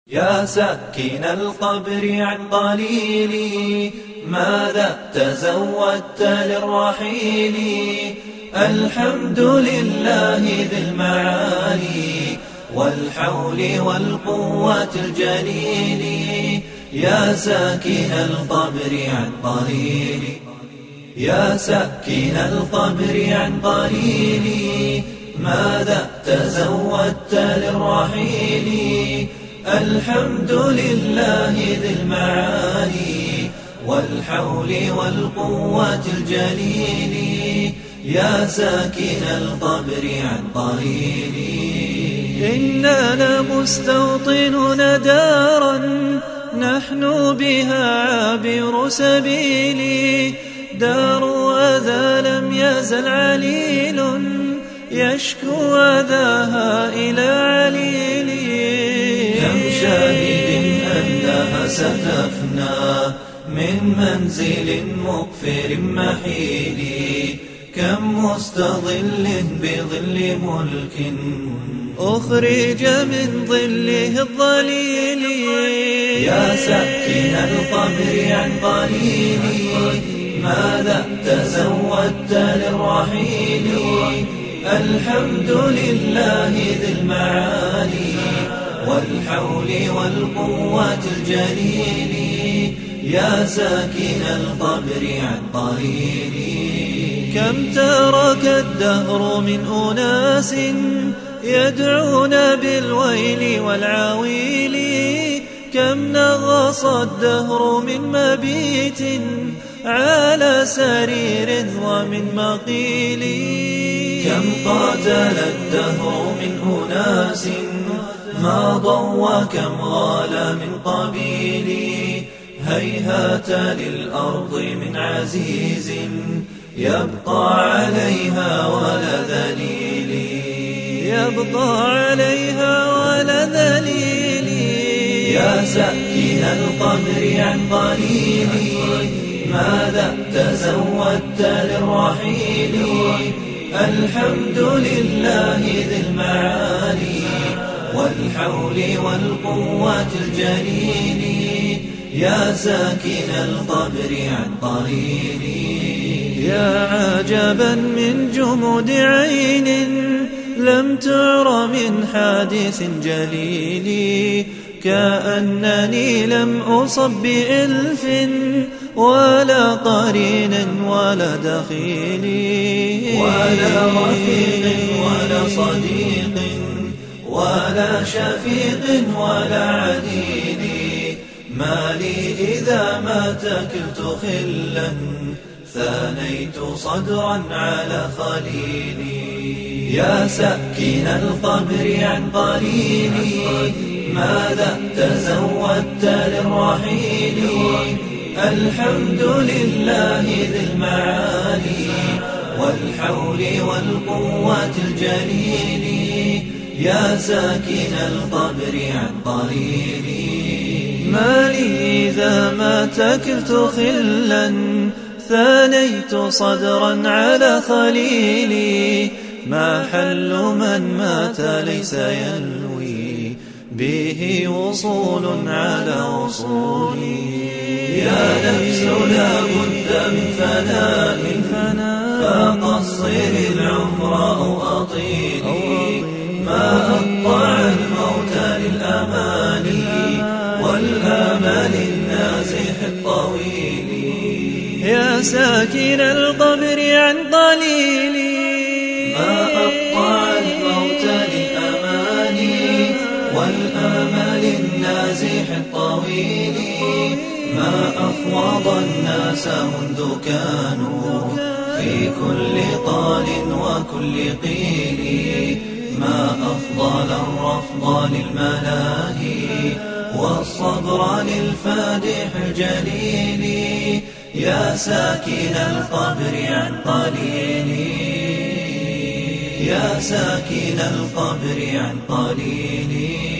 يا ساكن القبر عن قليلي، ماذا تزودت للرحيل؟ الحمد لله ذي المعالي والحول والقوة الجليل. يا ساكن القبر عن قليلي، يا ساكن القبر عن قليلي، ماذا تزودت للرحيل؟ الحمد لله ذي المعالي والحول والقوة الجليل. يا ساكن القبر عن قليلي، إننا مستوطنون دارا نحن بها عابر سبيلي، دار أذى لم يزل عليل يشكو أذاها إلى عليلي. كم شاهد أنها ستفنى من منزل مقفر محيل، كم مستظل بظل ملك أخرج من ظله الظليل. يا ساكن القبر عن قليلي، ماذا تزودت للرحيل؟ الحمد لله ذي المعالي والحول والقوة الجليل. يا ساكن القبر عن قليلي، كم ترك الدهر من أناس يدعون بالويل والعويل، كم نغص الدهر من مبيت على سرير ومن مقيل. كم قاتل الدهر من أناس ماضوا وكم غال من قبيل. هيهات للأرض من عزيز يبقى عليها ولا ذليل، يبقى عليها ولا ذليل. يا ساكن القبر عن قليلي، ماذا تزودت للرحيل؟ الحمد لله ذي المعالي والحول والقوة الجليل. يا ساكن القبر عن قليلي، يا عجبا من جمود عين لم تعر من حادث جليل، كأنني لم أصب بإلف ولا قرين ولا دخيل، ولا رفيق ولا صديق ولا شفيق ولا عديل. ما لي إذا ما تكلت خلا ثانيت صدرا على خليلي. يا ساكن القبر عن قليلي، ماذا تزودت للرحيل؟ الحمد لله ذي المعالي والحول والقوة الجليل. يا ساكن القبر عن قليلي، ما لي إذا ما تكلت خلا ثانيت صدرا على خليلي. ما حل من مات ليس ينوي به وصول على وصولي. يا نفس لا بد من فناء، فقصر العمر أو أطيلي. ما أقطع الموت للأماني والآمال النازح الطويل. يا ساكن القبر عن قليلي، ما أقطع الموت للأماني والآمال النازح الطويل. ما أفوض الناس منذ كانوا في كل طال وكل قيل. ما أفضل الرفض للملاهي والصبر للفادح الجليل. يا ساكن القبر عن قليلي، يا ساكن القبر عن قليلي.